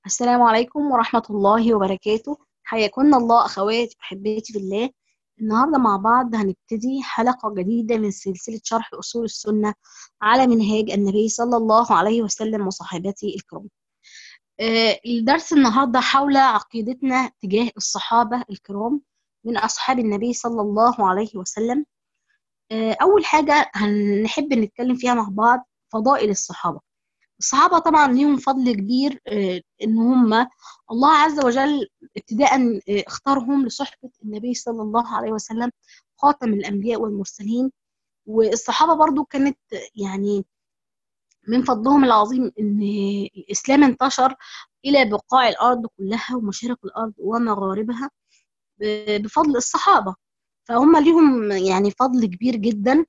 السلام عليكم ورحمة الله وبركاته. حياكم الله أخواتي وحبيتي في الله. النهاردة مع بعض هنبتدي حلقة جديدة من سلسلة شرح أصول السنة على منهاج النبي صلى الله عليه وسلم وصحابته الكرام. الدرس النهاردة حول عقيدتنا تجاه الصحابة الكرام من أصحاب النبي صلى الله عليه وسلم. أول حاجة هنحب نتكلم فيها مع بعض فضائل الصحابة. الصحابة طبعا ليهم فضل كبير، إن هم الله عز وجل ابتداء اختارهم لصحبة النبي صلى الله عليه وسلم خاتم الأنبياء والمرسلين. والصحابة برضو كانت يعني من فضلهم العظيم إن الإسلام انتشر إلى بقاع الأرض كلها ومشارق الأرض ومغاربها بفضل الصحابة. فهم ليهم يعني فضل كبير جدا.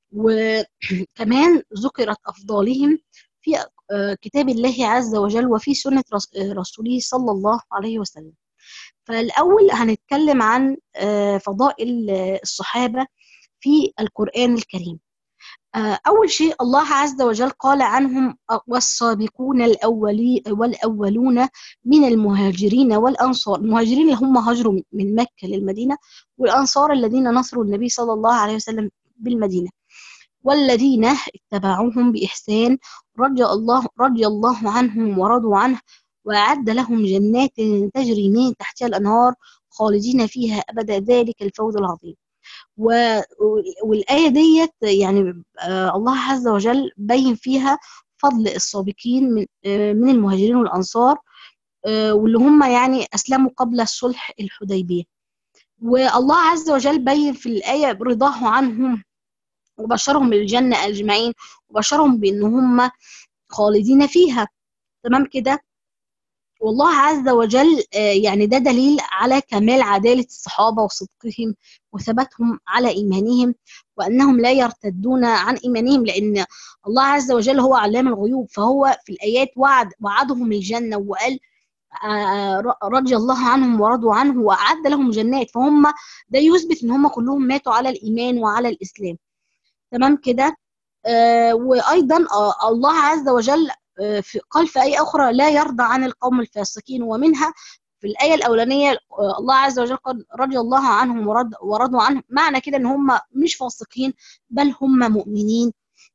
وكمان ذكرت أفضالهم في كتاب الله عز وجل وفي سنة رسوله صلى الله عليه وسلم. فالأول هنتكلم عن فضائل الصحابة في القرآن الكريم. أول شيء الله عز وجل قال عنهم: والسابقون والأولون من المهاجرين والأنصار. المهاجرين اللي هم هاجروا من مكة للمدينة، والأنصار الذين نصروا النبي صلى الله عليه وسلم بالمدينة، والذين اتبعوهم بإحسان رضي الله عنهم ورضوا عنه، وأعد لهم جنات تجري من تحتها الأنهار خالدين فيها أبدا، ذلك الفوز العظيم. والآية ديت يعني الله عز وجل بين فيها فضل السابقين من المهاجرين والأنصار، واللي هم يعني أسلموا قبل الصلح الحديبية. والله عز وجل بين في الآية رضاه عنهم وبشرهم بالجنة أجمعين، وبشرهم بأن هم خالدين فيها. تمام كده. والله عز وجل يعني ده دليل على كمال عدالة الصحابة وصدقهم وثباتهم على إيمانهم، وأنهم لا يرتدون عن إيمانهم، لأن الله عز وجل هو علام الغيوب. فهو في الآيات وعدهم الجنة، وقال رضي الله عنهم ورضوا عنه وأعد لهم جنات. فهم ده يثبت إن هم كلهم ماتوا على الإيمان وعلى الإسلام. تمام كده. وأيضا الله عز وجل قال في آية أخرى: لا يرضى عن القوم الفاسقين. ومنها في الآية الأولانية الله عز وجل قال رضي الله عنهم ورضوا عنه، معنى كده إن هم مش فاسقين بل هم مؤمنين.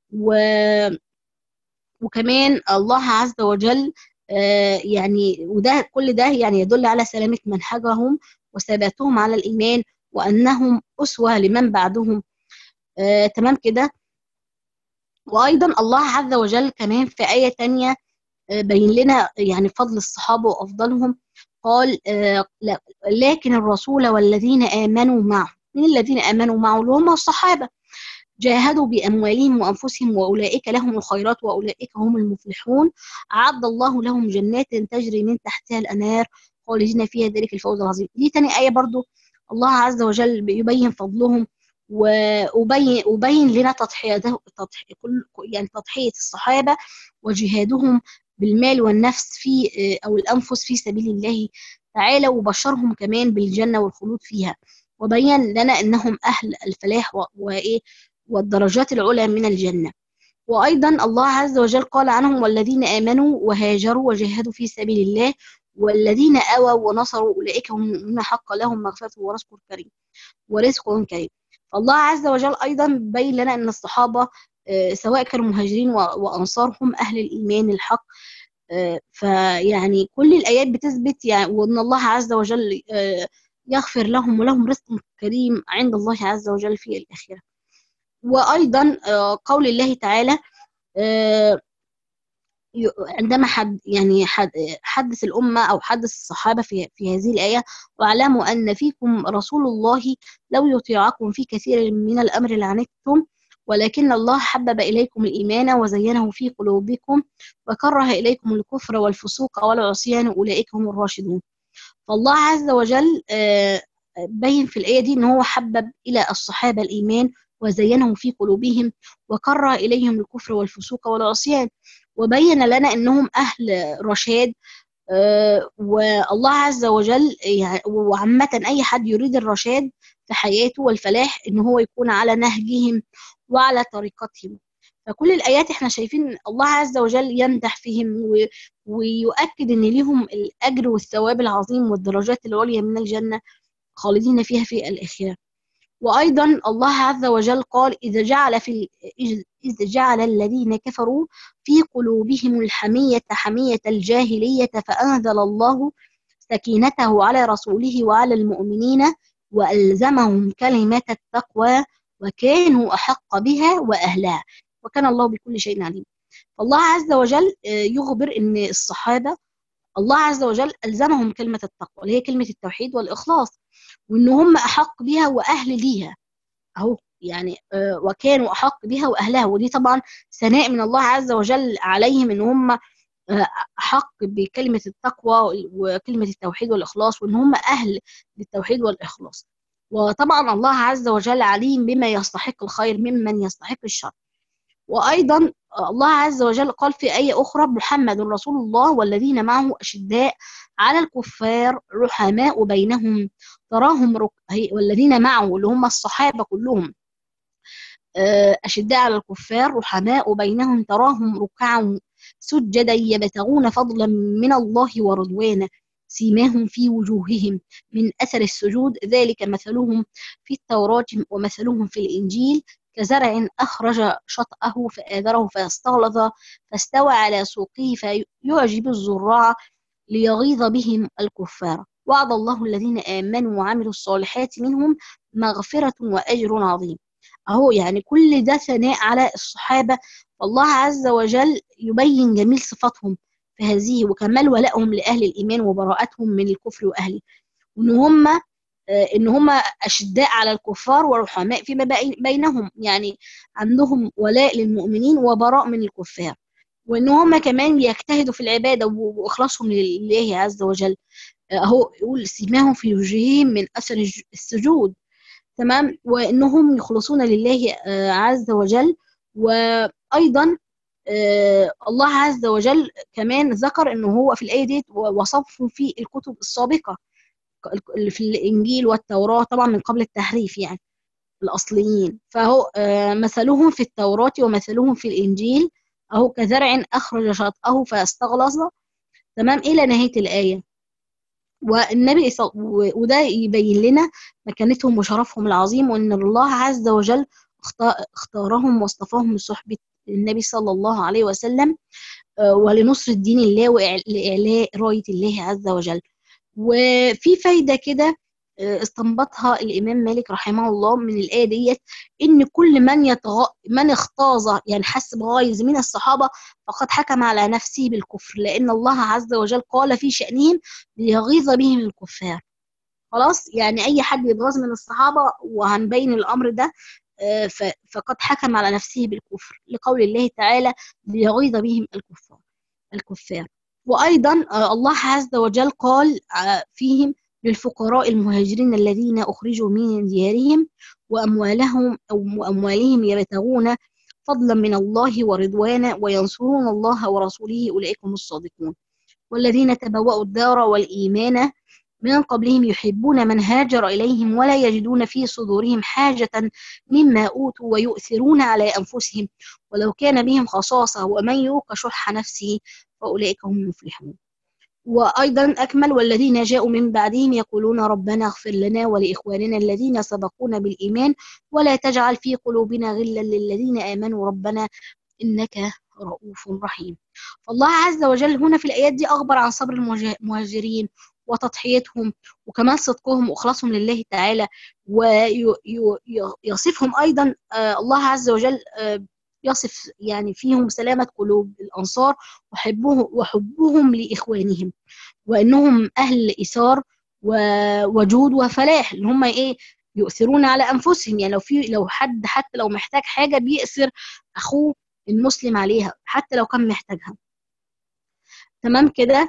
وكمان الله عز وجل يعني وده كل ده يعني يدل على سلامة منهجهم وثباتهم على الإيمان، وأنهم أسوة لمن بعدهم. تمام كده. وأيضا الله عز وجل كمان في آية تانية بين لنا يعني فضل الصحابة وأفضلهم. قال لكن الرسول والذين آمنوا معه. من الذين آمنوا معه؟ اللي هم الصحابة. جاهدوا بأموالهم وأنفسهم وأولئك لهم الخيرات وأولئك هم المفلحون. أعد الله لهم جنات تجري من تحتها الأنهار خالدين فيها، ذلك الفوز العظيم. دي تاني آية برضو الله عز وجل يبين فضلهم، وبين لنا يعني تضحية الصحابة وجهادهم بالمال والنفس في أو الأنفس في سبيل الله تعالى، وبشرهم كمان بالجنة والخلود فيها، وبين لنا أنهم أهل الفلاح وإيه والدرجات العلى من الجنة. وأيضا الله عز وجل قال عنهم: والذين آمنوا وهاجروا وجاهدوا في سبيل الله والذين آووا ونصروا أولئك هم المؤمنون حقا لهم مغفرة ورزق كريم. فالله عز وجل أيضا بين لنا أن الصحابة سواء كانوا مهاجرين وأنصار هم أهل الإيمان الحق. فيعني كل الآيات بتثبت يعني وأن الله عز وجل يغفر لهم ولهم رزق كريم عند الله عز وجل في الآخرة. وأيضا قول الله تعالى عندما حدث الأمة أو حدث الصحابة في هذه الآية: واعلموا أن فيكم رسول الله لو يطيعكم في كثير من الأمر لعنتم ولكن الله حبب إليكم الإيمان وزينه في قلوبكم وكره إليكم الكفر والفسوق والعصيان أولئك هم الراشدون. فالله عز وجل بين في الآية دي إن هو حبب إلى الصحابة الإيمان وزينه في قلوبهم وكره إليهم الكفر والفسوق والعصيان، وبين لنا أنهم أهل رشاد. والله عز وجل يعني وعامة أي حد يريد الرشاد في حياته والفلاح إن هو يكون على نهجهم وعلى طريقتهم. فكل الآيات احنا شايفين الله عز وجل يمدح فيهم ويؤكد ان ليهم الأجر والثواب العظيم والدرجات العليا من الجنة خالدين فيها في الآخرة. وأيضا الله عز وجل قال إذ جعل الذين كفروا في قلوبهم الحمية حمية الجاهلية فأنزل الله سكينته على رسوله وعلى المؤمنين وألزمهم كلمة التقوى وكانوا أحق بها وأهلها وكان الله بكل شيء عليم. فالله عز وجل يخبر أن الصحابة الله عز وجل ألزمهم كلمة التقوى اللي هي كلمة التوحيد والإخلاص، وإن هم أحق بها وأهل ليها أهو يعني وكانوا أحق بها وأهلها. ودي طبعا ثناء من الله عز وجل عليهم إن هم أحق بكلمة التقوى وكلمة التوحيد والإخلاص، وإن هم أهل للتوحيد والإخلاص. وطبعا الله عز وجل عليم بما يستحق الخير ممن يستحق الشر. وأيضا الله عز وجل قال في آية أخرى محمد رسول الله والذين معه أشداء على الكفار رحماء بينهم تراهم والذين معه اللي هم الصحابة كلهم أشداء على الكفار رحماء بينهم تراهم ركعا سجدا يبتغون فضلا من الله ورضوانا سيماهم في وجوههم من أثر السجود ذلك مثلهم في التوراة ومثلهم في الإنجيل كزرع أخرج شطأه فآذره فاستغلظ فاستوى على سوقه فيعجب الزراع ليغيظ بهم الكفار وعد الله الذين آمنوا وعملوا الصالحات منهم مغفرة وأجر عظيم. أهو يعني كل ده ثناء على الصحابة، والله عز وجل يبين جميل صفاتهم في هذه وكمال ولائهم لأهل الإيمان وبراءتهم من الكفر وأهله، إن هم أشداء على الكفار ورحماء فيما بينهم، يعني عندهم ولاء للمؤمنين وبراء من الكفار، وإن هم كمان يجتهدوا في العبادة وإخلاصهم لله عز وجل. أهو يقول سيماهم في وجوههم من أثر السجود، تمام، وإنهم يخلصون لله عز وجل. وأيضا الله عز وجل كمان ذكر إنه هو في الآية دي وصفه في الكتب السابقة في الإنجيل والتوراة طبعا من قبل التحريف يعني الأصليين. فهو مثلهم في التوراة ومثلهم في الإنجيل أهو كزرع أخرج شطأه فاستغلظ، تمام، إلى نهاية الآية. والنبي وده يبين لنا مكانتهم وشرفهم العظيم، وأن الله عز وجل اختارهم واصطفاهم لصحبة النبي صلى الله عليه وسلم ولنصر الدين الله ولإعلاء راية الله عز وجل. وفي فايدة كده استنبطها الإمام مالك رحمه الله من الآية ديت، إن كل من اغتاظ يعني حس بغيظ من الصحابة فقد حكم على نفسه بالكفر، لأن الله عز وجل قال في شأنهم ليغيظ بهم الكفار. خلاص يعني أي حد يتغاظ من الصحابة وهنبين الأمر ده فقد حكم على نفسه بالكفر لقول الله تعالى ليغيظ بهم الكفار. وأيضا الله عز وجل قال فيهم للفقراء المهاجرين الذين أخرجوا من ديارهم وأموالهم يبتغون فضلا من الله ورضوانا وينصرون الله ورسوله أولئك هم الصادقون والذين تبوأوا الدار والإيمان من قبلهم يحبون من هاجر إليهم ولا يجدون في صدورهم حاجة مما أوتوا ويؤثرون على أنفسهم ولو كان بهم خصاصة ومن يوق شح نفسه فأولئك هم المفلحون. وأيضا أكمل والذين جاءوا من بعدهم يقولون ربنا اغفر لنا ولإخواننا الذين سبقونا بالإيمان ولا تجعل في قلوبنا غلا للذين آمنوا ربنا إنك رؤوف رحيم. فالله عز وجل هنا في الآيات دي أخبر عن صبر المهاجرين وتضحيتهم وكمان صدقهم وإخلاصهم لله تعالى، ويصفهم أيضا الله عز وجل يصف يعني فيهم سلامة قلوب الأنصار وحبهم لإخوانهم وإنهم أهل إيثار وجود وفلاح، اللي هم إيه يؤثرون على أنفسهم، يعني لو حد حتى لو محتاج حاجة بيأثر أخوه المسلم عليها حتى لو كان محتاجها، تمام كده.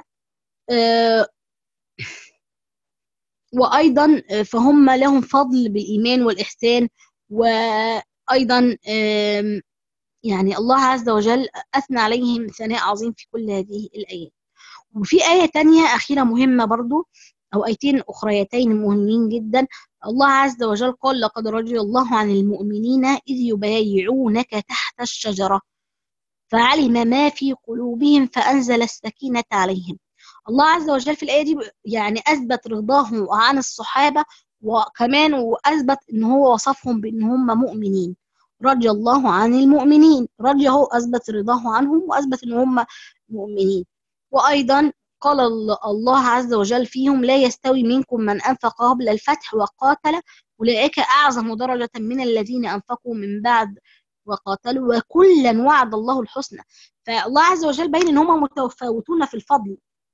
وأيضا فهم لهم فضل بالإيمان والإحسان. وأيضا يعني الله عز وجل أثنى عليهم ثناء عظيم في كل هذه الآيات. وفي آية تانية أخيرة مهمة برضو أو آيتين أخريتين مهمين جدا. الله عز وجل قال لقد رضي الله عن المؤمنين إذ يبايعونك تحت الشجرة فعلم ما في قلوبهم فأنزل السكينة عليهم. الله عز وجل في الآية دي يعني أثبت رضاه عن الصحابة، وكمان وأثبت إن هو وصفهم بإن هم مؤمنين. رضي الله عن المؤمنين، رضي هو أثبت رضاه عنهم وأثبت إن هم مؤمنين. وأيضا قال الله عز وجل فيهم: لا يستوي منكم من أنفق قبل الفتح وقاتل أولئك أعظم درجة من الذين أنفقوا من بعد وقاتلوا وكلا وعد الله الحسنى. فالله عز وجل بين ان هم متفاوتون في الفضل،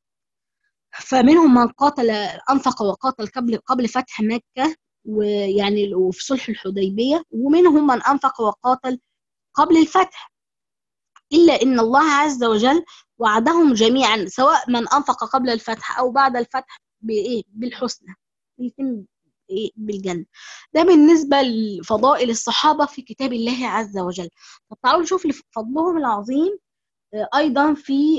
فمنهم من قاتل انفق وقاتل قبل فتح مكة، ويعني وفي صلح الحديبية، ومنهم من انفق وقاتل قبل الفتح، الا ان الله عز وجل وعدهم جميعا سواء من انفق قبل الفتح او بعد الفتح بايه؟ بالحسنى، يتم بالجنة. ده بالنسبة لفضائل الصحابة في كتاب الله عز وجل. طب تعالوا نشوف فضلهم العظيم أيضا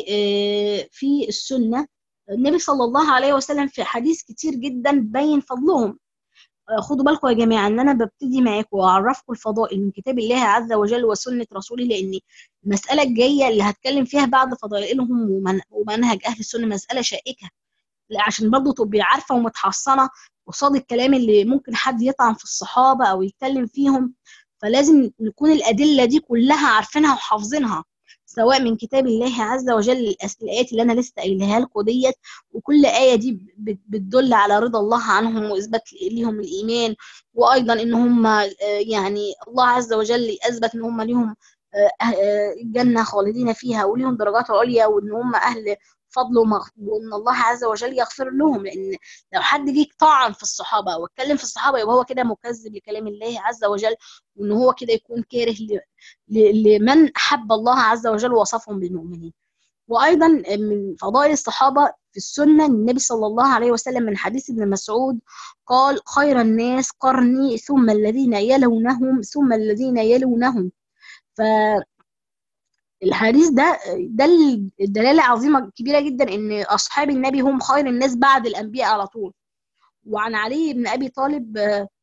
في السنة. النبي صلى الله عليه وسلم في حديث كتير جدا بين فضلهم. خدوا بالكم يا جماعة ان انا ببتدي معاكم واعرفكم الفضائل من كتاب الله عز وجل وسنة رسوله، لان المسألة الجاية اللي هتكلم فيها بعد فضائلهم ومنهج اهل السنة مسألة شائكة، عشان برضه تبقي عارفة ومتحصنة قصاد الكلام اللي ممكن حد يطعن في الصحابة أو يتكلم فيهم. فلازم نكون الأدلة دي كلها عارفينها وحافظينها، سواء من كتاب الله عز وجل الآيات اللي أنا لسه قايلها لكم ديت، وكل آية دي بتدل على رضا الله عنهم وإثبات لهم الإيمان، وأيضا إن هم يعني الله عز وجل أثبت إن هم ليهم الجنة خالدين فيها وليهم درجات عليا، وإن هم أهل فضل وان الله عز وجل يغفر لهم. لان لو حد جه طعن في الصحابه واتكلم في الصحابه يبقى هو كده مكذب لكلام الله عز وجل، وان هو كده يكون كاره لمن احب الله عز وجل ووصفهم بالمؤمنين. وايضا من فضائل الصحابه في السنه النبي صلى الله عليه وسلم من حديث ابن مسعود قال: خير الناس قرني ثم الذين يلونهم ثم الذين يلونهم. ف الحديث ده الدلاله عظيمه كبيره جدا ان اصحاب النبي هم خير الناس بعد الانبياء على طول. وعن علي بن ابي طالب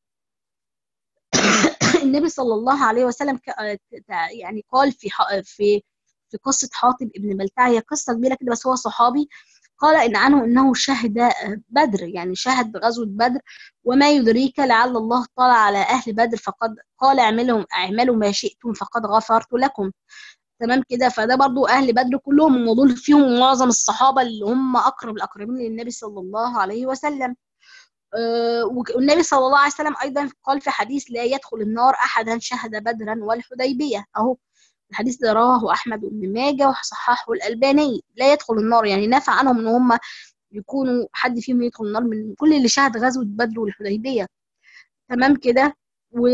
النبي صلى الله عليه وسلم يعني قال في قصه حاطب ابن بلتعه، هي قصه كبيره كده بس هو صحابي. قال إن عنه انه شهد بدر، يعني شهد غزوه بدر. وما يدريك لعل الله طلع على اهل بدر فقد قال: اعملوا ما شئتم فقد غفرت لكم. تمام كده. فده برضو اهل بدر كلهم ودول فيهم معظم الصحابه اللي هم اقرب الاقربين للنبي صلى الله عليه وسلم. والنبي صلى الله عليه وسلم ايضا قال في حديث: لا يدخل النار احدا شهد بدرا والحديبيه. اهو الحديث ده رواه احمد بن ماجه وصححه الالباني. لا يدخل النار يعني نافع عنهم ان هم يكونوا حد فيهم يدخل النار من كل اللي شهد غزوه بدر والحديبيه. تمام كده. و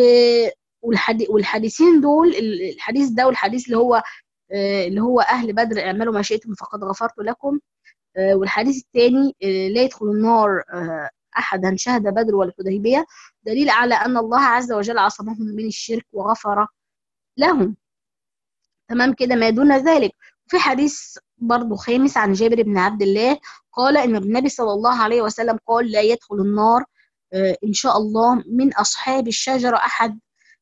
والحديثين دول، الحديث ده والحديث اللي هو أهل بدر اعملوا ما شئتم فقد غفرت لكم، والحديث الثاني لا يدخل النار أحدا شهد بدر والحديبية، دليل على أن الله عز وجل عصمهم من الشرك وغفر لهم. تمام كده. ما دون ذلك. في حديث برضو خامس عن جابر بن عبد الله قال إن النبي صلى الله عليه وسلم قال: لا يدخل النار إن شاء الله من أصحاب الشجرة أحد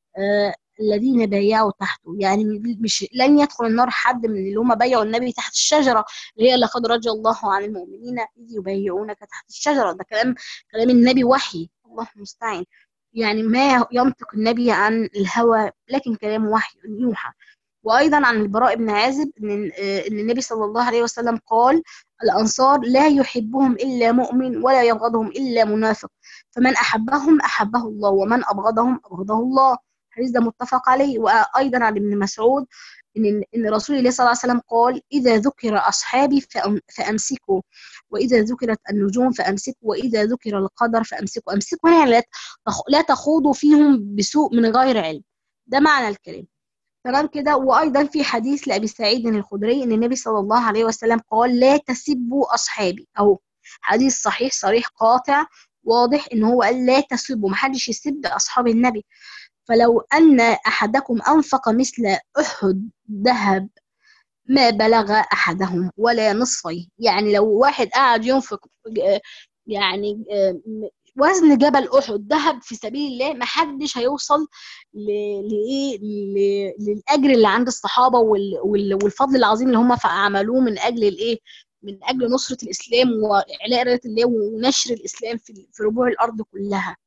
الذين بايعوا تحته. يعني مش لن يدخل النار حد من اللي هم بايعوا النبي تحت الشجرة، اللي هي لقد رضي الله عن المؤمنين إذ يبايعونك تحت الشجرة. ده كلام النبي وحي، الله المستعان. يعني ما ينطق النبي عن الهوى لكن كلام وحي يوحى. وأيضا عن البراء بن عازب إن النبي صلى الله عليه وسلم قال: الأنصار لا يحبهم إلا مؤمن ولا يبغضهم إلا منافق، فمن أحبهم أحبه الله ومن أبغضهم أبغضه الله. الحديث ده متفق عليه. وأيضا عن ابن مسعود إن رسول الله صلى الله عليه وسلم قال: إذا ذكر أصحابي فأمسكوا، وإذا ذكرت النجوم فأمسكوا، وإذا ذكر القدر فأمسكوا. أمسكوا يعني لا تخوضوا فيهم بسوء من غير علم. ده معنى الكلام. تمام كده. وأيضا في حديث لأبي سعيد الخدري إن النبي صلى الله عليه وسلم قال: لا تسبوا أصحابي. أو حديث صحيح صريح قاطع واضح إن هو قال: لا تسبوا، محدش يسب أصحاب النبي. فلو أن أحدكم أنفق مثل أحد ذهب ما بلغ أحدهم ولا نصفه. يعني لو واحد قاعد ينفق يعني وزن جبل احد ذهب في سبيل الله، ما حدش هيوصل لايه، للاجر اللي عند الصحابه والفضل العظيم اللي هم عملوه من اجل الايه، من اجل نصره الاسلام واعلاء رايه الله ونشر الاسلام في ربوع الارض كلها.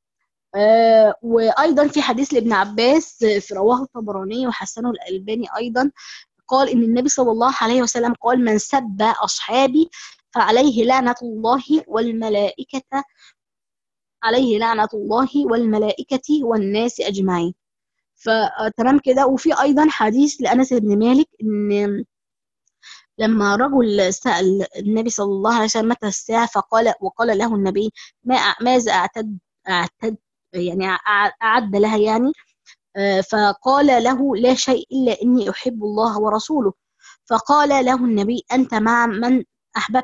وايضا في حديث لابن عباس في رواه الطبراني وحسنه الالباني ايضا، قال ان النبي صلى الله عليه وسلم قال: من سب اصحابي فعليه لعنه الله والملائكه، عليه لعنه الله والملائكه والناس اجمعين. فتمام كده. وفي ايضا حديث لانس بن مالك ان لما رجل سأل النبي صلى الله عليه وسلم متى الساعة، وقال له النبي: ماذا أعتد يعني أعد لها يعني. فقال له: لا شيء إلا إني أحب الله ورسوله. فقال له النبي: أنت مع من أحببت.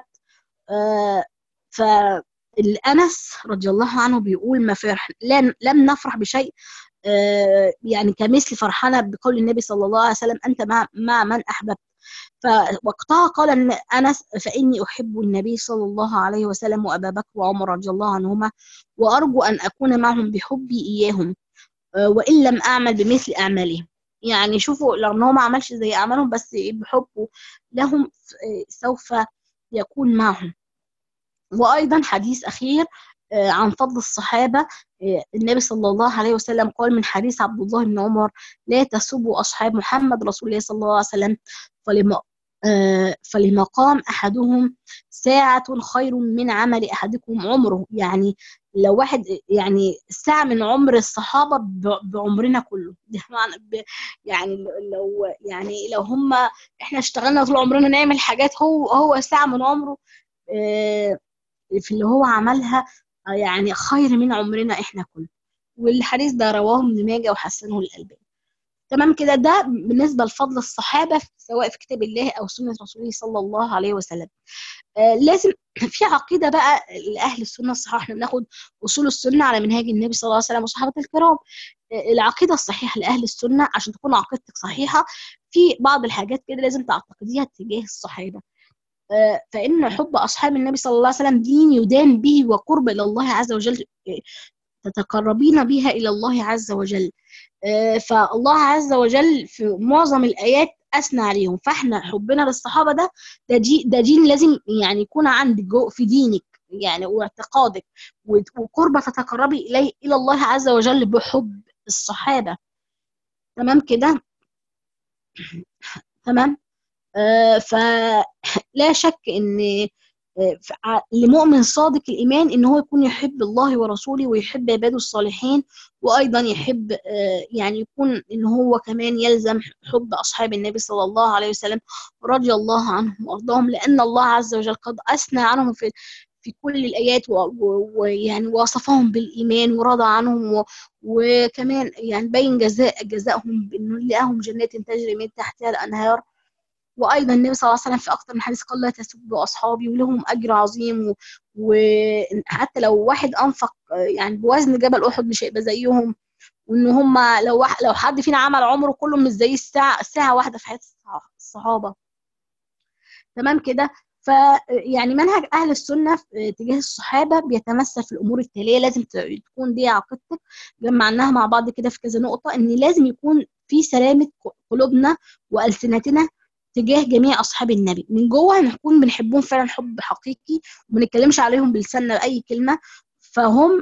فالأنس رضي الله عنه بيقول: ما فرح لم نفرح بشيء يعني كمثل فرحنا بقول النبي صلى الله عليه وسلم: أنت مع من أحببت. فوقتها قال أنس: فإني أحب النبي صلى الله عليه وسلم وأبا بكر وعمر رضي الله عنهما، وأرجو أن أكون معهم بحبي إياهم وإن لم أعمل بمثل أعمالهم. يعني شوفوا، لو هو ما عملش زي أعمالهم بس بحبه لهم سوف يكون معهم. وأيضا حديث أخير عن فضل الصحابة. النبي صلى الله عليه وسلم قال من حديث عبد الله بن عمر: لا تسبوا أصحاب محمد رسول الله صلى الله عليه وسلم، فلمقام أحدهم ساعة خير من عمل أحدكم عمره. يعني لو واحد يعني ساعة من عمر الصحابة بعمرنا كله، يعني لو هم احنا اشتغلنا طول عمرنا نعمل حاجات، هو ساعة من عمره في اللي هو عملها يعني خير من عمرنا احنا كله. والحديث ده رواه ابن ماجه وحسنه الألباني. تمام كده. ده بالنسبة لفضل الصحابة سواء في كتاب الله أو سنة رسوله صلى الله عليه وسلم. لازم في عقيدة بقى لأهل السنة الصحيحة. احنا بناخد أصول السنة على منهاج النبي صلى الله عليه وسلم وصحابة الكرام. العقيدة الصحيحة لأهل السنة عشان تكون عقيدتك صحيحة، في بعض الحاجات كده لازم تعتقديها تجاه الصحابة. فإن حب أصحاب النبي صلى الله عليه وسلم دين يدان به وقرب إلى الله عز وجل، تتقربين بها إلى الله عز وجل. فالله عز وجل في معظم الآيات أثنى عليهم. فإحنا حبنا للصحابة ده دين لازم يعني يكون عندك في دينك يعني واعتقادك، وقربة تتقربي إلى الله عز وجل بحب الصحابة. تمام كده. تمام. فلا شك ان لمؤمن صادق الايمان ان هو يكون يحب الله ورسوله ويحب عباده الصالحين، وايضا يحب يعني يكون ان هو كمان يلزم حب اصحاب النبي صلى الله عليه وسلم رضي الله عنهم وارضاهم، لان الله عز وجل قد اثنى عنهم في كل الايات ويعني وصفهم بالايمان ورضى عنهم وكمان يعني بين جزائهم بانه لهم جنات تجري من تحتها الانهار. وايضا النبي صلى الله عليه وسلم في اكثر من حديث قال: لا تسبوا اصحابي ولهم اجر عظيم. وحتى لو واحد انفق يعني بوزن جبل احد مش هيبقى زيهم. وان هم لو حد فينا عمل عمره كله مش زي ساعه واحده في حياه الصحابه. تمام كده. فيعني منهج اهل السنه تجاه الصحابه بيتمثل في الامور التاليه. لازم تكون دي عقيدتك، جمعناها مع بعض كده في كذا نقطه. ان لازم يكون في سلامه قلوبنا والسنتنا تجاه جميع اصحاب النبي. من جوه نكون بنحبهم فعلا حب حقيقي، وما نتكلمش عليهم بلساننا باي كلمه. فهم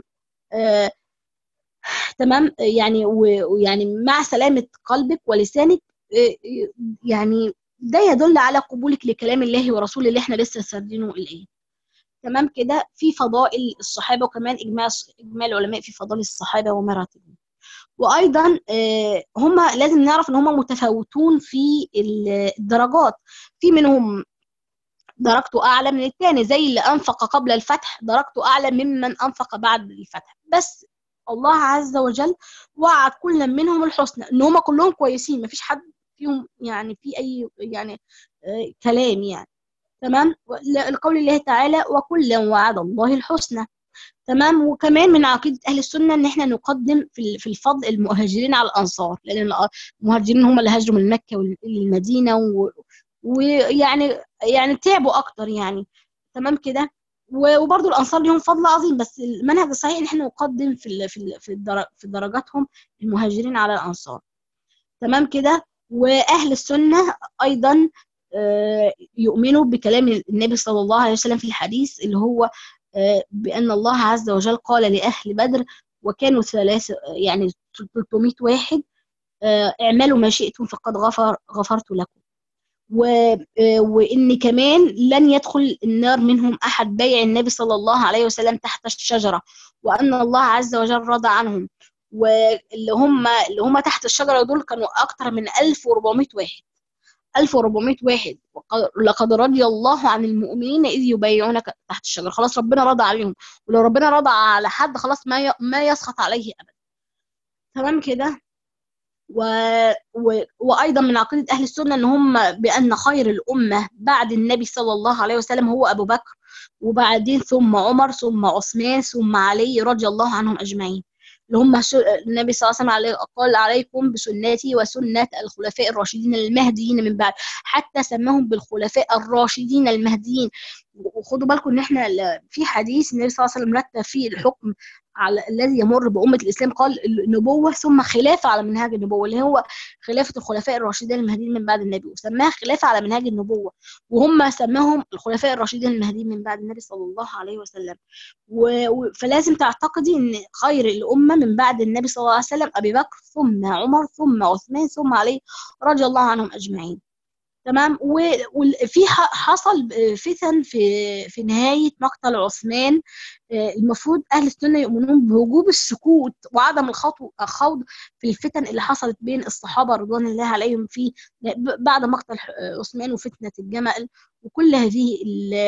تمام يعني ويعني مع سلامه قلبك ولسانك يعني ده يدل على قبولك لكلام الله ورسوله اللي احنا لسه سردينه الايه. تمام كده. في فضائل الصحابه وكمان اجماع العلماء في فضائل الصحابه ومراتبهم. وايضا هم لازم نعرف ان هم متفاوتون في الدرجات. في منهم درجته اعلى من الثاني، زي اللي انفق قبل الفتح درجته اعلى ممن انفق بعد الفتح. بس الله عز وجل وعد كل منهم الحسنى، ان هم كلهم كويسين، مفيش حد فيهم يعني في اي يعني كلام يعني. تمام. لقول الله تعالى: وكلا وعد الله الحسنى. تمام. وكمان من عقيدة أهل السنة إن إحنا نقدم في الفضل المهاجرين على الأنصار، لأن المهاجرين هم اللي هاجروا من مكة للمدينة ويعني تعبوا أكتر يعني. تمام كده. وبرضو الانصار لهم فضل عظيم، بس المنهج الصحيح ان احنا نقدم في درجاتهم المهاجرين على الانصار. تمام كده. واهل السنه ايضا يؤمنوا بكلام النبي صلى الله عليه وسلم في الحديث اللي هو بان الله عز وجل قال لاهل بدر وكانوا ثلاثه يعني 300 واحد اعملوا ما شئتم فقد غفرت لكم. وإن كمان لن يدخل النار منهم أحد بيع النبي صلى الله عليه وسلم تحت الشجرة، وأن الله عز وجل رضى عنهم. اللي هم تحت الشجرة دول كانوا أكتر من 1400 واحد. 1400 واحد. لقد رضي الله عن المؤمنين إذ يبايعونك تحت الشجرة. خلاص ربنا رضى عليهم، ولو ربنا رضى على حد خلاص ما يسخط عليه أبدا. تمام كده. و... وأيضا من عقيدة أهل السنة أن هم بأن خير الأمة بعد النبي صلى الله عليه وسلم هو أبو بكر، وبعدين ثم عمر ثم عثمان ثم علي رضي الله عنهم أجمعين. اللي هم النبي صلى الله عليه وسلم قال عليكم بسنتي وسنة الخلفاء الراشدين المهديين من بعد، حتى سماهم بالخلفاء الراشدين المهديين. وخدوا بالكم ان احنا في حديث النبي صلى الله عليه وسلم رتب فيه الحكم على الذي يمر بأمة الإسلام، قال النبوة ثم خلافة على منهاج النبوة، اللي هو خلافة الخلفاء الراشدين المهديين من بعد النبي، وسماها خلافة على منهاج النبوة. وهم سماهم الخلفاء الراشدين المهديين من بعد النبي صلى الله عليه وسلم. فلازم تعتقدي ان خير الأمة من بعد النبي صلى الله عليه وسلم أبي بكر ثم عمر ثم عثمان ثم علي رضي الله عنهم أجمعين. تمام. وفي حصل فتن في نهاية مقتل عثمان. المفروض أهل السنة يؤمنون بوجوب السكوت وعدم الخوض في الفتن اللي حصلت بين الصحابة رضوان الله عليهم في بعد مقتل عثمان وفتنة الجمل وكل هذه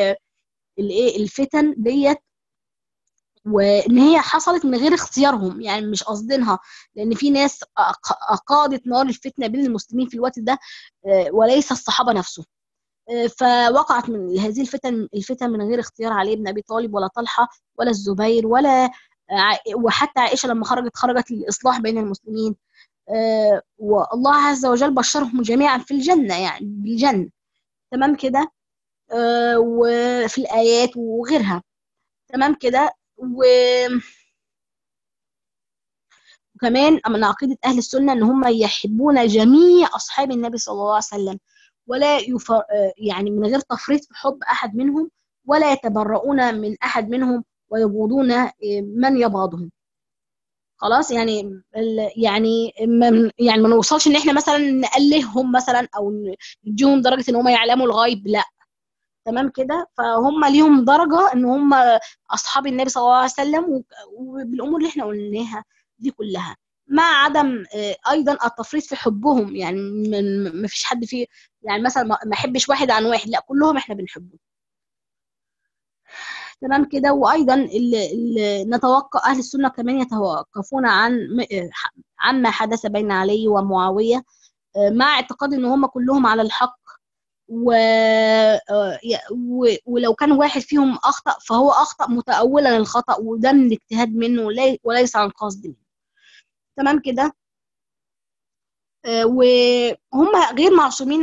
الفتن ديت، وان هي حصلت من غير اختيارهم، يعني مش قاصدينها، لان في ناس اقادت نار الفتنه بين المسلمين في الوقت ده وليس الصحابه نفسهم. فوقعت من هذه الفتن من غير اختيار علي بن ابي طالب ولا طلحه ولا الزبير ولا وحتى عائشه لما خرجت للاصلاح بين المسلمين. والله عز وجل بشرهم جميعا في الجنه، يعني بالجنه. تمام كده. وفي الايات وغيرها. تمام كده. وكمان من عقيدة أهل السنة أن هم يحبون جميع أصحاب النبي صلى الله عليه وسلم، ولا يعني من غير تفريط في حب أحد منهم، ولا يتبرؤون من أحد منهم ويبغضون من يبغضهم. خلاص يعني يعني ما نوصلش ان احنا مثلا نألههم مثلا او نديهم درجة ان هم يعلموا الغيب، لا. تمام كده. فهم ليهم درجة ان هم اصحاب النبي صلى الله عليه وسلم، وبالامور اللي احنا قلناها دي كلها، مع عدم ايضا التفريط في حبهم. يعني ما فيش حد فيه يعني مثلا ما احبش واحد عن واحد، لا كلهم احنا بنحبهم. تمام كده. وايضا نتوقع اهل السنة كمان يتوقفون عما حدث بين علي ومعاوية، مع اعتقاد ان هم كلهم على الحق. ولو كان واحد فيهم أخطأ فهو أخطأ متأولا الخطأ، وده من اجتهاد منه وليس عن قصد منه. تمام كده. وهم غير معصومين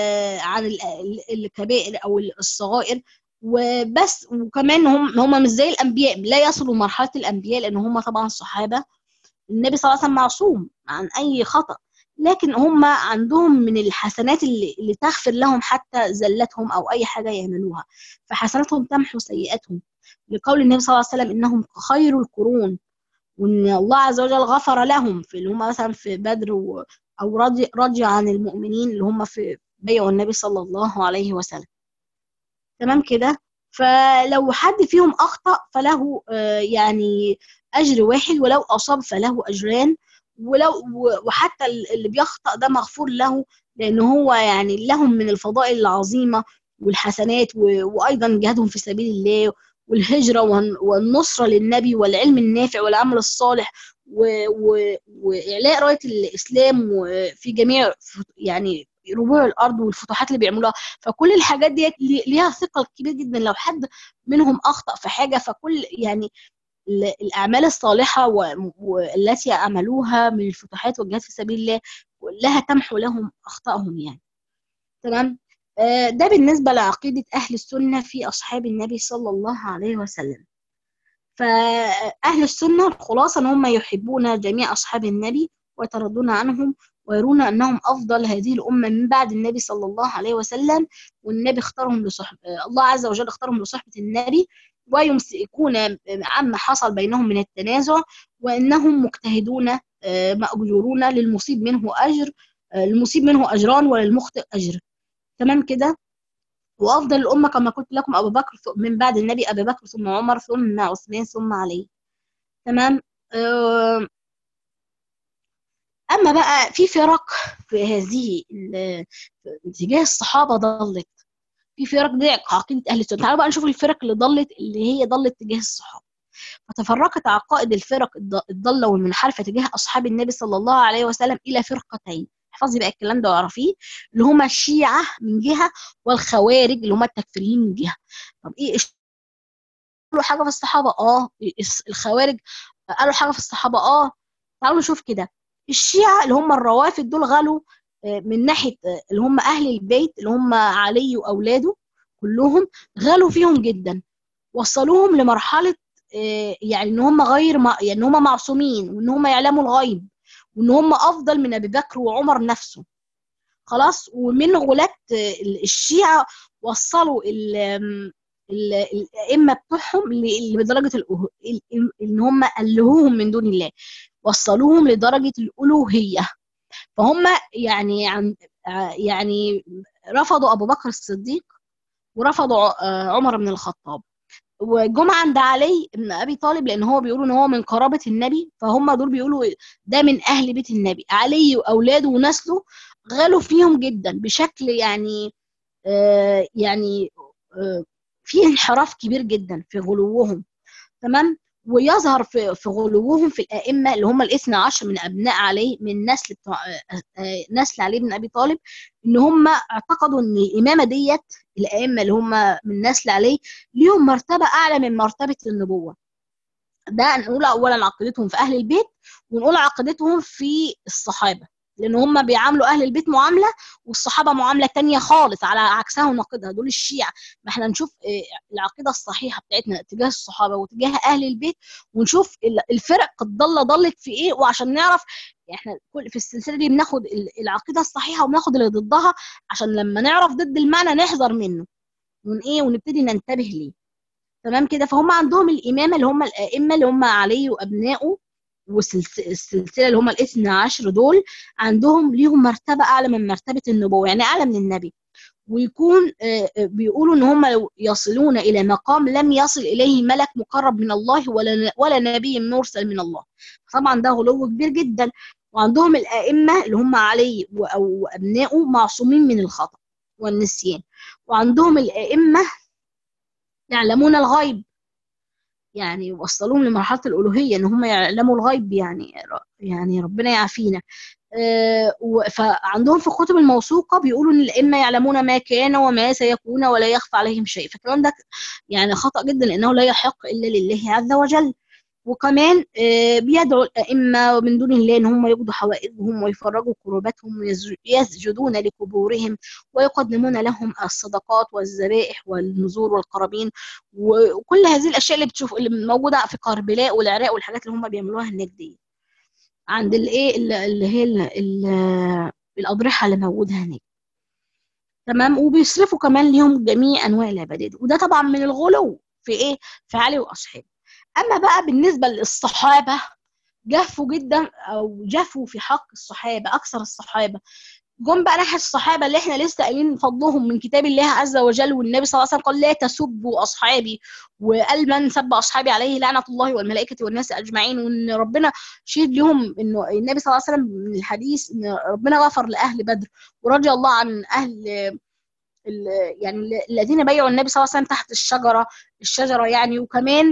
الكبائر أو الصغائر وبس. وكمان هم مش زي الأنبياء، لا يصلوا مرحلة الأنبياء، لأن هم طبعا صحابة النبي صلى الله عليه وسلم معصوم عن أي خطأ، لكن هم عندهم من الحسنات اللي تغفر لهم حتى زلتهم أو أي حاجة يعملوها، فحسناتهم تمحو سيئاتهم، لقول النبي صلى الله عليه وسلم إنهم خير القرون، وإن الله عز وجل غفر لهم في اللي هم مثلا في بدر أو رضي عن المؤمنين اللي هم في بيعوا النبي صلى الله عليه وسلم. تمام كده. فلو حد فيهم أخطأ فله يعني أجر واحد، ولو أصاب فله أجران، وحتى اللي بيخطأ ده مغفور له، لأن هو يعني لهم من الفضائل العظيمة والحسنات، وأيضا جهادهم في سبيل الله والهجرة والنصرة للنبي والعلم النافع والعمل الصالح وإعلاء راية الإسلام في جميع يعني ربوع الأرض والفتوحات اللي بيعملوها. فكل الحاجات دي ليها ثقل كبير جدا. لو حد منهم أخطأ في حاجة فكل يعني الأعمال الصالحة والتي عملوها من الفتوحات والجهاد في سبيل الله كلها تمحو لهم أخطائهم يعني. تمام. ده بالنسبة لعقيدة أهل السنة في أصحاب النبي صلى الله عليه وسلم. فأهل السنة الخلاصة أن هم يحبون جميع أصحاب النبي ويتردون عنهم، ويرون أنهم أفضل هذه الأمة من بعد النبي صلى الله عليه وسلم، والنبي اختارهم لصحبة، الله عز وجل اختارهم لصحبة النبي، ويمسكون عما حصل بينهم من التنازع، وأنهم مجتهدون مأجورون، للمصيب منه أجر، المصيب منه أجران وللمخطئ أجر. تمام كده. وأفضل الأمة كما قلت لكم أبو بكر، من بعد النبي أبي بكر ثم عمر ثم عثمان ثم علي. تمام. آه، أما بقى في فرق في هذه اتجاه الصحابة ضلت، في فرق دي عقيدة أهل السنة. تعالوا بقى نشوف الفرق اللي ضلت، اللي هي ضلت تجاه الصحابة. فتفرقت عقائد الفرق الضالة والمنحرفة تجاه أصحاب النبي صلى الله عليه وسلم إلى فرقتين. احفظي بقى الكلام ده واعرفيه، اللي هما الشيعة من جهة، والخوارج اللي هما التكفيريين من جهة. طب إيه؟ قالوا حاجة في الصحابة؟ الخوارج قالوا حاجة في الصحابة؟ تعالوا نشوف كده. الشيعة اللي هم الروافد دول غلوا من ناحية اللي هم أهل البيت، اللي هم علي وأولاده كلهم، غلوا فيهم جدا، وصلوهم لمرحلة يعني ان هم غير يعني ان هم معصومين، وان هم يعلموا الغيب، وان هم افضل من ابي بكر وعمر نفسه. خلاص. ومن غلاة الشيعة وصلوا الأئمة بتوعهم لدرجة إن هم ألهوهم من دون الله، وصلوهم لدرجة الألوهية. فهم يعني يعني رفضوا أبو بكر الصديق، ورفضوا عمر بن الخطاب، وجم عند علي بن ابي طالب، لان هو بيقولوا ان هو من قرابه النبي، فهم دول بيقولوا ده من اهل بيت النبي. علي واولاده ونسله غالوا فيهم جدا بشكل يعني يعني في انحراف كبير جدا في غلوهم. تمام. ويظهر في غلوهم في الائمه اللي هم الاثنى عشر من ابناء علي، من نسل بتوع نسل علي بن ابي طالب، ان هم اعتقدوا ان الامامه ديت، الائمه اللي هم من نسل علي، ليهم مرتبه اعلى من مرتبه النبوه. ده نقول اولا عقيدتهم في اهل البيت، ونقول عقيدتهم في الصحابه، لان هم بيعاملوا اهل البيت معامله، والصحابه معامله تانية خالص على عكسها ونقيضها. دول الشيعة. ما احنا نشوف العقيده الصحيحه بتاعتنا تجاه الصحابه وتجاه اهل البيت، ونشوف الفرق ضلت في ايه، وعشان نعرف احنا في السلسله دي بناخد العقيده الصحيحه وبناخد اللي ضدها، عشان لما نعرف ضد المعنى نحذر منه، ونبتدي ننتبه ليه. تمام كده. فهم عندهم الإمامة اللي هم الأئمة اللي هم علي وأبنائه، والسلسلة اللي هم الاثنى عشر دول، عندهم ليهم مرتبة أعلى من مرتبة النبوة، يعني أعلى من النبي. ويكون بيقولوا إن هم لو يصلون إلى مقام لم يصل إليه ملك مقرب من الله، ولا نبي مرسل من الله. طبعا ده غلو كبير جدا. وعندهم الأئمة اللي هم علي وأبنائه معصومين من الخطأ والنسيان. وعندهم الأئمة يعلمون الغيب، يعني وصلوهم لمرحلة الألوهية إن هم يعلموا الغيب، يعني ربنا يعافينا. فعندهم في الكتب الموثوقة بيقولوا إن الأئمة يعلمون ما كان وما سيكون ولا يخفى عليهم شيء. فالكلام ده يعني خطأ جدا، لأنه لا يحق إلا لله عز وجل. وكمان بيدعو الأئمة من دون الله إن هم يقضوا حوائجهم ويفرجوا كروباتهم، ويسجدون لقبورهم، ويقدمون لهم الصدقات والذبائح والنذور والقرابين، وكل هذه الأشياء اللي موجودة في كربلاء والعراق، والحاجات اللي هم بيعملوها هناك دي عند الايه اللي هي الأضرحة اللي موجودة هناك. تمام. وبيصرفوا كمان ليهم جميع أنواع العبادات، وده طبعا من الغلو في إيه؟ في علي وأصحابه. أما بقى بالنسبة للصحابة، جفوا جدا، أو جفوا في حق الصحابة أكثر الصحابة. جم بقى ناحية الصحابة اللي احنا لسه قايلين فضلهم من كتاب الله عز وجل، والنبي صلى الله عليه وسلم قال لا تسبوا أصحابي، وقال من سب أصحابي عليه لعنة الله والملائكة والناس أجمعين. وإن ربنا شهد لهم إنه النبي صلى الله عليه وسلم من الحديث إن ربنا غفر لأهل بدر، ورضي الله عن أهل يعني الذين بايعوا النبي صلى الله عليه وسلم تحت الشجرة يعني. وكمان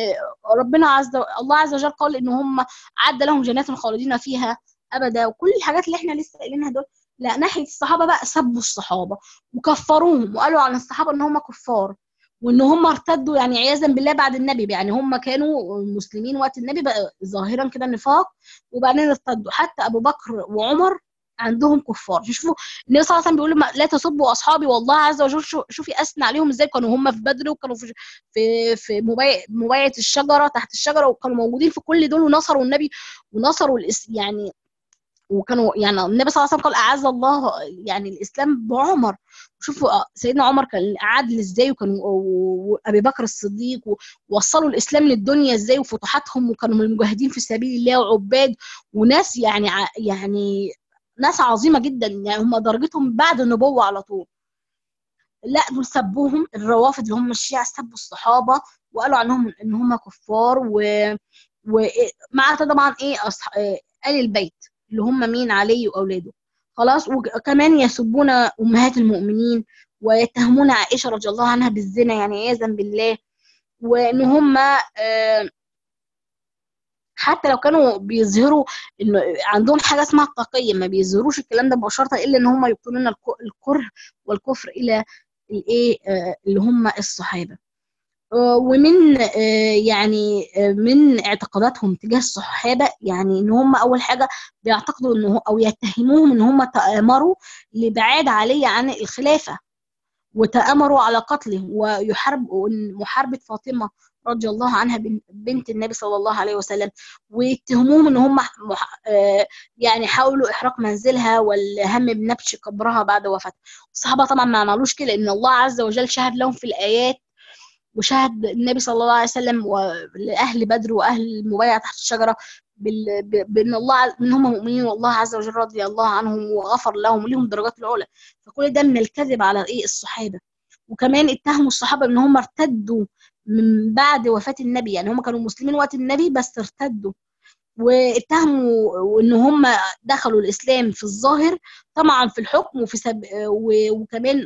الله عز وجل قال إن هم عد لهم جنات خالدين فيها أبدا. وكل الحاجات اللي احنا لسه قايلينها دول. لا، ناحية الصحابة بقى سبوا الصحابة وكفروهم، وقالوا عن الصحابة إن هم كفار، وإن هم ارتدوا يعني عياذا بالله بعد النبي. يعني هم كانوا مسلمين وقت النبي، بقى ظاهرا كده النفاق، وبعدين ارتدوا. حتى أبو بكر وعمر عندهم كفار. شوفوا النبي صلى الله عليه وسلم بيقول لا تسبوا اصحابي والله عز وجل. شوفي اثنى عليهم ازاي، كانوا هم في بدر، وكانوا في مبايعة الشجره تحت الشجره، وكانوا موجودين في كل دول، ونصروا النبي ونصروا يعني. وكانوا يعني النبي صلى الله عليه وسلم قال اعز الله يعني الاسلام بعمر. شوفوا سيدنا عمر كان عادل ازاي، وابي بكر الصديق، ووصلوا الاسلام للدنيا ازاي، وفتوحاتهم، وكانوا من المجاهدين في سبيل الله وعباد وناس يعني يعني ناس عظيمه جدا، يعني هم درجتهم بعد النبوه على طول. لا دول سبوهم، الروافض اللي هم الشيعة سبوا الصحابه، وقالوا عنهم ان هم كفار، ومع طبعا ايه آل البيت اللي هم مين؟ علي واولاده. خلاص. وكمان يسبون امهات المؤمنين، ويتهمون عائشه رضي الله عنها بالزنا، يعني عياذا بالله. وان هم حتى لو كانوا بيظهروا ان عندهم حاجه اسمها التقيه، ما بيظهروش الكلام ده مباشره، الا ان هم يبطلون الكره والكفر الى الايه اللي هم الصحابه. ومن يعني من اعتقاداتهم تجاه الصحابه، يعني ان هم اول حاجه بيعتقدوا انه او يتهموهم ان هم تآمروا لابعاد علي عن الخلافه، وتآمروا على قتله ويحاربوا محاربة فاطمة رضي الله عنها بنت النبي صلى الله عليه وسلم، ويتهموهم ان هم يعني حاولوا احراق منزلها والهم بنبش قبرها بعد وفاتها. الصحابة طبعا ما عملوش كده، لان الله عز وجل شهد لهم في الآيات، وشهد النبي صلى الله عليه وسلم ولأهل بدر وأهل المبايعة تحت الشجرة بأن إن هم مؤمنين، والله عز وجل رضي الله عنهم وغفر لهم وليهم درجات العلى. فكل ده من الكذب على إيه الصحابة. وكمان اتهموا الصحابة إن هم ارتدوا من بعد وفاة النبي، يعني هم كانوا مسلمين وقت النبي بس ارتدوا. واتهموا ان هم دخلوا الاسلام في الظاهر طبعا في الحكم وفي وكمان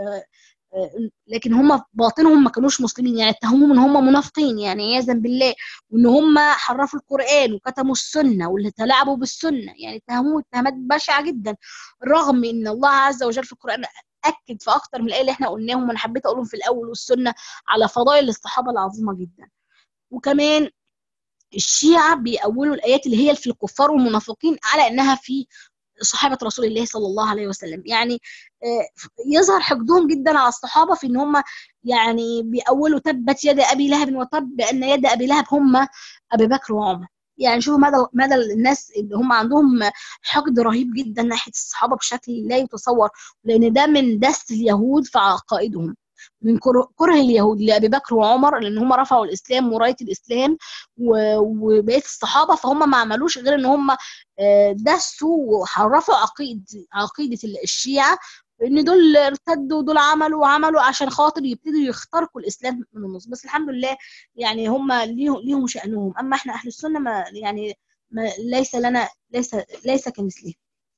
لكن هم باطنهم ما كانوش مسلمين، يعني اتهموهم ان هم منافقين يعني عياذا بالله، وان هم حرفوا القرآن وكتموا السنة واللي تلاعبوا بالسنة، يعني اتهموه اتهامات بشعة جدا، رغم ان الله عز وجل في القرآن أكد في أكتر من الآية اللي احنا قلناهم، وأنا حبيت أقولهم في الأول، والسنة على فضائل الصحابة العظيمة جدا. وكمان الشيعة بيأولوا الآيات اللي هي في الكفار والمنافقين على أنها في صحابة رسول الله صلى الله عليه وسلم، يعني يظهر حقدهم جدا على الصحابة في ان هم يعني بيأولوا تبت يد ابي لهب وتب، بان يد ابي لهب هم ابي بكر وعمر. يعني شوفوا مدى الناس اللي هم عندهم حقد رهيب جدا ناحية الصحابة بشكل لا يتصور، لان ده من دس اليهود في عقائدهم، من كره اليهود لأبي بكر وعمر، لأن هم رفعوا الإسلام وراية الإسلام وبقية الصحابة، فهم ما عملوش غير إن هم دسوا وحرفوا عقيدة الشيعة، ان دول ارتدوا ودول عملوا وعملوا عشان خاطر يبتدوا يخترقوا الاسلام من النص. بس الحمد لله يعني هم ليهم شأنهم، اما احنا اهل السنة ما يعني ما ليس لنا ليس كمثله.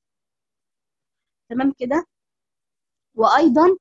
تمام كده. وايضا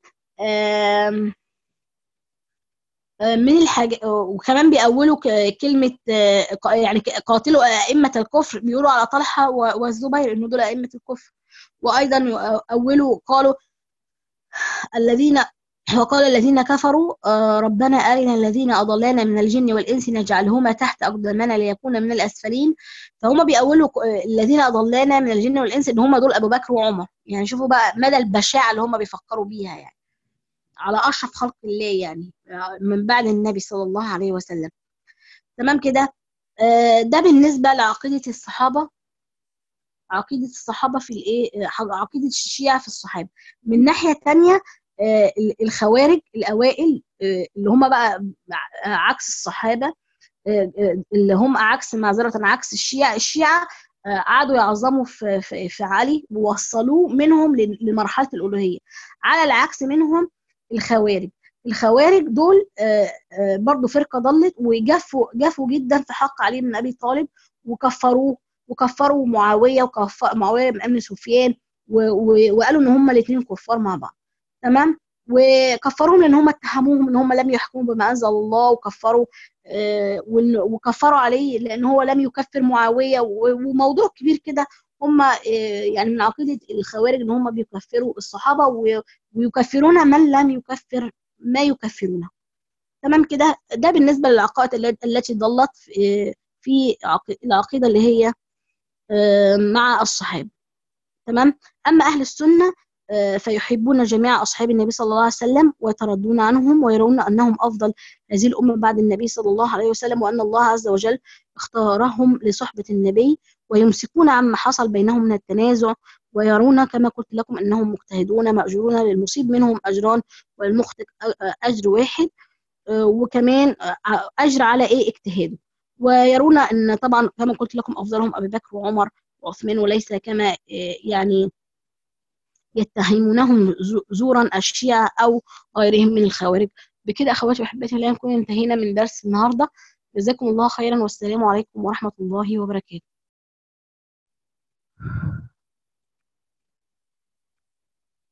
من الحاجة، وكمان بيأولوا كلمة يعني قاتلوا أئمة الكفر، بيقولوا على طلحة والزبير إنه دول أئمة الكفر. وأيضا يؤولوا قالوا الذين وقال الذين كفروا ربنا أرنا الذين أضلانا من الجن والإنس نجعلهما تحت أقدامنا ليكون من الأسفلين. فهم بيأولوا الذين أضلانا من الجن والإنس إن هم دول أبو بكر وعمر. يعني شوفوا بقى مدى البشاعة اللي هم بيفكروا بيها، يعني على أشرف خلق الله، يعني من بعد النبي صلى الله عليه وسلم. تمام كده. ده بالنسبة لعقيدة الصحابة، عقيدة الصحابة في الإيه، عقيدة الشيعة في الصحابة. من ناحية تانية الخوارج الأوائل اللي هم بقى عكس الصحابة، اللي هم معذرة عكس الشيعة قعدوا يعظموا في علي، ووصلوه منهم لمرحلة الألوهية، على العكس منهم الخوارج. الخوارج دول برضو فرقة ضلت، جفوا جدا في حق علي بن أبي طالب، وكفروه، وكفروا معاوية، معاوية بن أبي سفيان، وقالوا إن هما الاثنين كفار مع بعض. تمام. وكفروهم لأن هم اتهموهم إن هم لم يحكموا بما أنزل الله، وكفروا وكفروا عليه لأن هو لم يكفر معاوية، وموضوع كبير كده. هم يعني من عقيدة الخوارج إن هم بيكفروا الصحابة، ويكفرون من لم يكفر ما يكفرونه. تمام كده. ده بالنسبة للعقائد التي ضلت في العقيدة اللي هي مع الصحابة. تمام. أما أهل السنة فيحبون جميع أصحاب النبي صلى الله عليه وسلم ويتردون عنهم ويرون أنهم أفضل هذه الأمة بعد النبي صلى الله عليه وسلم، وأن الله عز وجل اختارهم لصحبة النبي، ويمسكون عما حصل بينهم من التنازع، ويرون كما قلت لكم أنهم مجتهدون مأجورون، للمصيب منهم أجران وللمخطئ أجر واحد، وكمان أجر على إيه اجتهاده. ويرون أن طبعا كما قلت لكم أفضلهم أبي بكر وعمر وعثمان، وليس كما يعني يتهمونهم زورا الشيعة أو غيرهم من الخوارج. بكده أخواتي وأحبتي الله نكون انتهينا من درس النهاردة. جزاكم الله خيرا، والسلام عليكم ورحمة الله وبركاته.